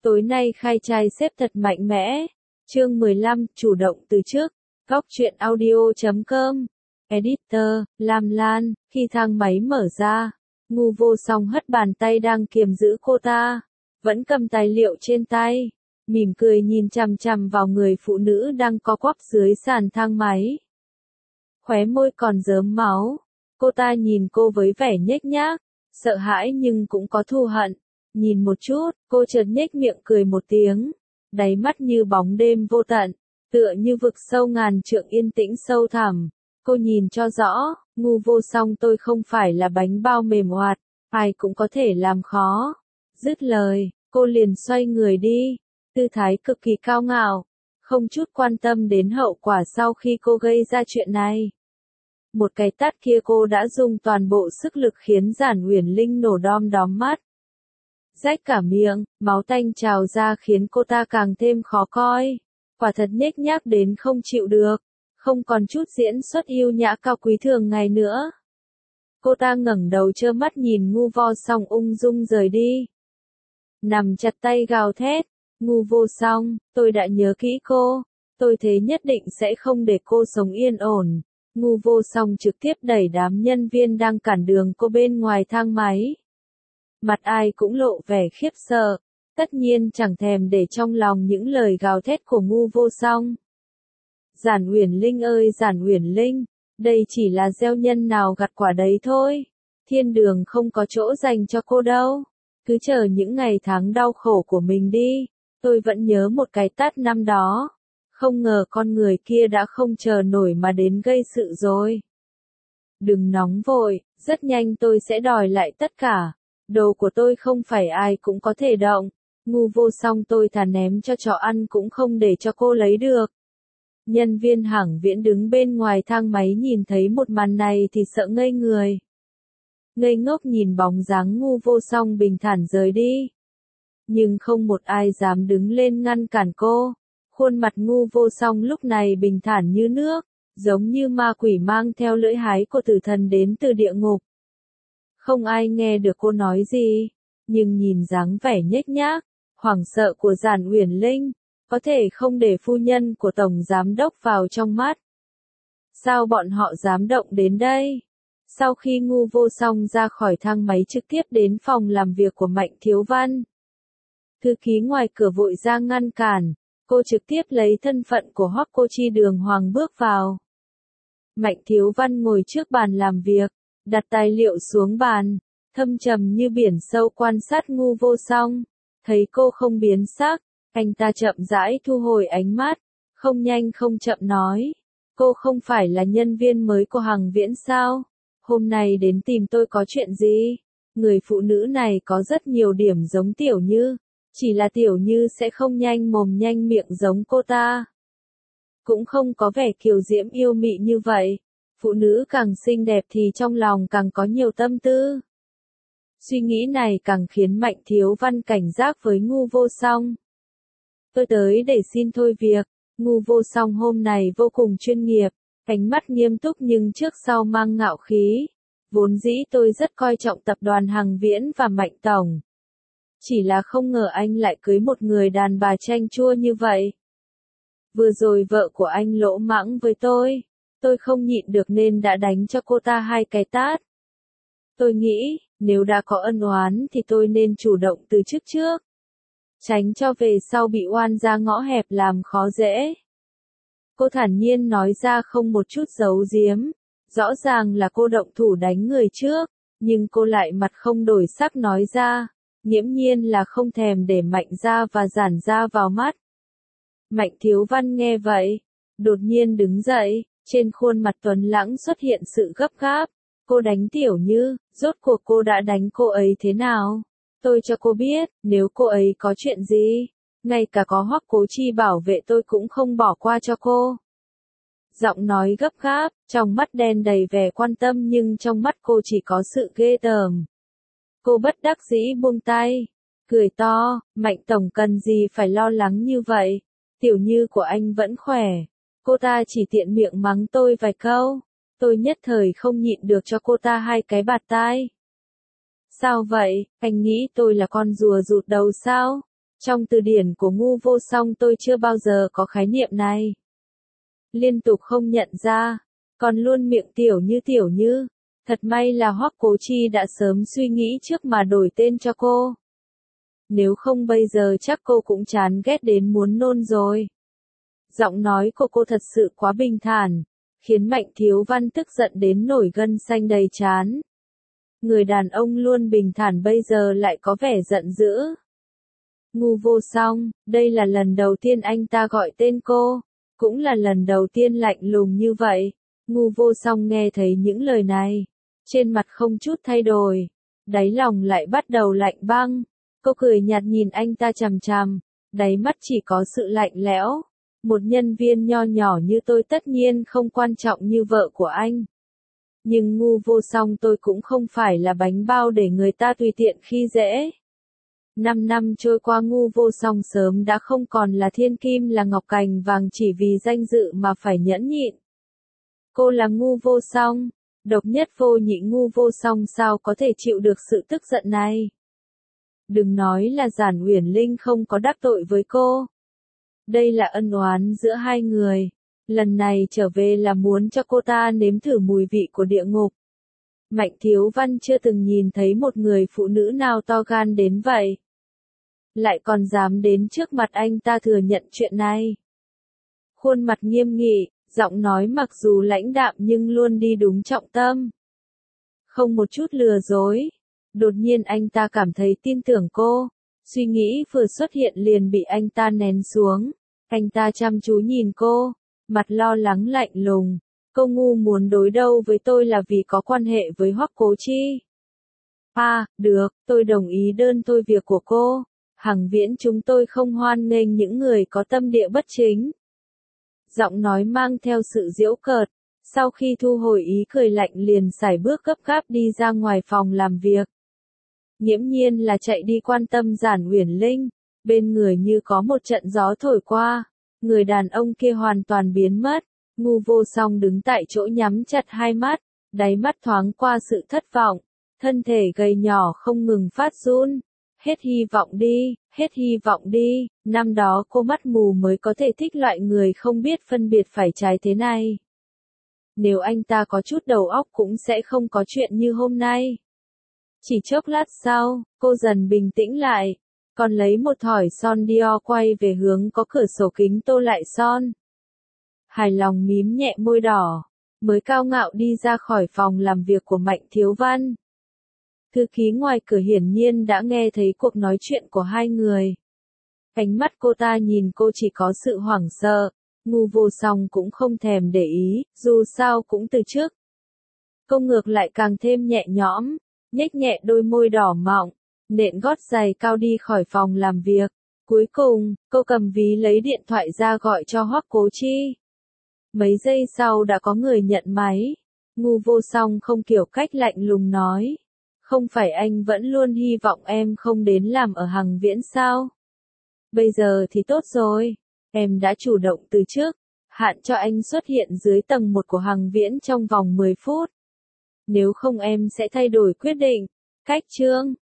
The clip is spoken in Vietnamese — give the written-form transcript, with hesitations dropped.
Tối nay khai trai xếp thật mạnh mẽ. Chương 15, chủ động từ trước. Góc truyện audio.com. Editor, Lam Lan. Khi thang máy mở ra, Ngu Vô Song hất bàn tay đang kiềm giữ cô ta, vẫn cầm tài liệu trên tay, mỉm cười nhìn chằm chằm vào người phụ nữ đang co quắp dưới sàn thang máy. Khóe môi còn rớm máu. Cô ta nhìn cô với vẻ nhếch nhác, sợ hãi nhưng cũng có thù hận. Nhìn một chút, cô chợt nhếch miệng cười một tiếng, đáy mắt như bóng đêm vô tận, tựa như vực sâu ngàn trượng yên tĩnh sâu thẳm. Cô nhìn cho rõ, Ngu Vô Song, tôi không phải là bánh bao mềm hoạt, ai cũng có thể làm khó. Dứt lời, cô liền xoay người đi, tư thái cực kỳ cao ngạo, không chút quan tâm đến hậu quả sau khi cô gây ra chuyện này. Một cái tát kia cô đã dùng toàn bộ sức lực khiến Giản Uyển Linh nổ đom đóm mắt. Rách cả miệng, máu tanh trào ra khiến cô ta càng thêm khó coi. Quả thật nhếch nhác đến không chịu được, không còn chút diễn xuất yêu nhã cao quý thường ngày nữa. Cô ta ngẩng đầu trơ mắt nhìn Ngu Vô Song ung dung rời đi. Nằm chặt tay gào thét, Ngu Vô Song, tôi đã nhớ kỹ cô, tôi thế nhất định sẽ không để cô sống yên ổn. Ngu Vô Song trực tiếp đẩy đám nhân viên đang cản đường cô bên ngoài thang máy. Mặt ai cũng lộ vẻ khiếp sợ, tất nhiên chẳng thèm để trong lòng những lời gào thét của Ngu Vô Song. Giản Uyển Linh ơi Giản Uyển Linh, đây chỉ là gieo nhân nào gặt quả đấy thôi. Thiên đường không có chỗ dành cho cô đâu. Cứ chờ những ngày tháng đau khổ của mình đi. Tôi vẫn nhớ một cái tát năm đó. Không ngờ con người kia đã không chờ nổi mà đến gây sự rồi. Đừng nóng vội, rất nhanh tôi sẽ đòi lại tất cả. Đồ của tôi không phải ai cũng có thể động. Ngu Vô Song, tôi thà ném cho chó ăn cũng không để cho cô lấy được. Nhân viên Hẳng Viễn đứng bên ngoài thang máy nhìn thấy một màn này thì sợ ngây người. Ngây ngốc nhìn bóng dáng Ngu Vô Song bình thản rời đi. Nhưng không một ai dám đứng lên ngăn cản cô. Khuôn mặt Ngu Vô Song lúc này bình thản như nước, giống như ma quỷ mang theo lưỡi hái của tử thần đến từ địa ngục. Không ai nghe được cô nói gì, nhưng nhìn dáng vẻ nhếch nhác, hoảng sợ của Giản Uyển Linh, có thể không để phu nhân của Tổng Giám Đốc vào trong mắt. Sao bọn họ dám động đến đây? Sau khi Ngu Vô Song ra khỏi thang máy trực tiếp đến phòng làm việc của Mạnh Thiếu Văn. Thư ký ngoài cửa vội ra ngăn cản, cô trực tiếp lấy thân phận của Hoắc Cô Chi đường hoàng bước vào. Mạnh Thiếu Văn ngồi trước bàn làm việc, đặt tài liệu xuống bàn, thâm trầm như biển sâu quan sát Ngu Vô Song. Thấy cô không biến sắc, anh ta chậm rãi thu hồi ánh mắt, không nhanh không chậm nói. Cô không phải là nhân viên mới của Hằng Viễn sao? Hôm nay đến tìm tôi có chuyện gì? Người phụ nữ này có rất nhiều điểm giống Tiểu Như, chỉ là Tiểu Như sẽ không nhanh mồm nhanh miệng giống cô ta. Cũng không có vẻ kiều diễm yêu mị như vậy. Phụ nữ càng xinh đẹp thì trong lòng càng có nhiều tâm tư. Suy nghĩ này càng khiến Mạnh Thiếu Văn cảnh giác với Ngu Vô Song. Tôi tới để xin thôi việc. Ngu Vô Song hôm này vô cùng chuyên nghiệp, ánh mắt nghiêm túc nhưng trước sau mang ngạo khí. Vốn dĩ tôi rất coi trọng tập đoàn Hằng Viễn và Mạnh Tổng. Chỉ là không ngờ anh lại cưới một người đàn bà chanh chua như vậy. Vừa rồi vợ của anh lỗ mãng với tôi không nhịn được nên đã đánh cho cô ta 2 cái tát. Tôi nghĩ, nếu đã có ân oán thì tôi nên chủ động từ chức trước. Tránh cho về sau bị oan ra ngõ hẹp làm khó dễ. Cô thản nhiên nói ra không một chút giấu giếm. Rõ ràng là cô động thủ đánh người trước, nhưng cô lại mặt không đổi sắc nói ra, nghiễm nhiên là không thèm để Mạnh gia và Giản gia vào mắt. Mạnh Thiếu Văn nghe vậy, đột nhiên đứng dậy, trên khuôn mặt tuấn lãng xuất hiện sự gấp gáp. Cô đánh Tiểu Như, rốt cuộc cô đã đánh cô ấy thế nào? Tôi cho cô biết, nếu cô ấy có chuyện gì, ngay cả có Hoắc Cố Chi bảo vệ tôi cũng không bỏ qua cho cô. Giọng nói gấp gáp, trong mắt đen đầy vẻ quan tâm nhưng trong mắt cô chỉ có sự ghê tởm. Cô bất đắc dĩ buông tay, cười to, Mạnh Tổng cần gì phải lo lắng như vậy, Tiểu Như của anh vẫn khỏe. Cô ta chỉ tiện miệng mắng tôi vài câu, tôi nhất thời không nhịn được cho cô ta 2 cái bạt tai. Sao vậy, anh nghĩ tôi là con rùa rụt đầu sao? Trong từ điển của ngu vô song tôi chưa bao giờ có khái niệm này. Liên tục không nhận ra, còn luôn miệng tiểu như. Thật may là Hoắc Cố Chi đã sớm suy nghĩ trước mà đổi tên cho cô. Nếu không bây giờ chắc cô cũng chán ghét đến muốn nôn rồi. Giọng nói của cô thật sự quá bình thản, khiến Mạnh Thiếu Văn tức giận đến nổi gân xanh đầy trán. Người đàn ông luôn bình thản bây giờ lại có vẻ giận dữ. Ngu vô song, đây là lần đầu tiên anh ta gọi tên cô, cũng là lần đầu tiên lạnh lùng như vậy. Ngu vô song nghe thấy những lời này, trên mặt không chút thay đổi, đáy lòng lại bắt đầu lạnh băng. Cô cười nhạt nhìn anh ta chằm chằm, đáy mắt chỉ có sự lạnh lẽo. Một nhân viên nho nhỏ như tôi tất nhiên không quan trọng như vợ của anh. Nhưng ngu vô song tôi cũng không phải là bánh bao để người ta tùy tiện khi dễ. 5 năm trôi qua ngu vô song sớm đã không còn là thiên kim là ngọc cành vàng chỉ vì danh dự mà phải nhẫn nhịn. Cô là ngu vô song, độc nhất vô nhị ngu vô song sao có thể chịu được sự tức giận này. Đừng nói là Giản Uyển Linh không có đắc tội với cô. Đây là ân oán giữa hai người. Lần này trở về là muốn cho cô ta nếm thử mùi vị của địa ngục. Mạnh Thiếu Văn chưa từng nhìn thấy một người phụ nữ nào to gan đến vậy. Lại còn dám đến trước mặt anh ta thừa nhận chuyện này. Khuôn mặt nghiêm nghị, giọng nói mặc dù lãnh đạm nhưng luôn đi đúng trọng tâm. Không một chút lừa dối. Đột nhiên anh ta cảm thấy tin tưởng cô. Suy nghĩ vừa xuất hiện liền bị anh ta nén xuống. Anh ta chăm chú nhìn cô, mặt lo lắng lạnh lùng. Cô ngu muốn đối đầu với tôi là vì có quan hệ với Hoắc Cố Chi. Được, tôi đồng ý đơn thôi việc của cô. Hằng Viễn chúng tôi không hoan nghênh những người có tâm địa bất chính. Giọng nói mang theo sự giễu cợt. Sau khi thu hồi ý cười lạnh liền sải bước gấp gáp đi ra ngoài phòng làm việc. Nghiễm nhiên là chạy đi quan tâm Giản Uyển Linh. Bên người như có một trận gió thổi qua. Người đàn ông kia hoàn toàn biến mất. Ngu vô song đứng tại chỗ nhắm chặt hai mắt. Đáy mắt thoáng qua sự thất vọng. Thân thể gầy nhỏ không ngừng phát run. Hết hy vọng đi, hết hy vọng đi. Năm đó cô mắt mù mới có thể thích loại người không biết phân biệt phải trái thế này. Nếu anh ta có chút đầu óc cũng sẽ không có chuyện như hôm nay. Chỉ chốc lát sau, cô dần bình tĩnh lại. Còn lấy một thỏi son Dior quay về hướng có cửa sổ kính tô lại son. Hài lòng mím nhẹ môi đỏ, mới cao ngạo đi ra khỏi phòng làm việc của Mạnh Thiếu Văn. Thư ký ngoài cửa hiển nhiên đã nghe thấy cuộc nói chuyện của hai người. Ánh mắt cô ta nhìn cô chỉ có sự hoảng sợ, ngu vô song cũng không thèm để ý, dù sao cũng từ trước. Cô ngược lại càng thêm nhẹ nhõm, nhếch nhẹ đôi môi đỏ mọng, nện gót giày cao đi khỏi phòng làm việc. Cuối cùng, cô cầm ví lấy điện thoại ra gọi cho Hoắc Cố Chi. Mấy giây sau đã có người nhận máy. Ngu vô song không kiểu cách lạnh lùng nói. Không phải anh vẫn luôn hy vọng em không đến làm ở Hằng Viễn sao? Bây giờ thì tốt rồi. Em đã chủ động từ trước. Hạn cho anh xuất hiện dưới tầng 1 của Hằng Viễn trong vòng 10 phút. Nếu không em sẽ thay đổi quyết định. Cách chương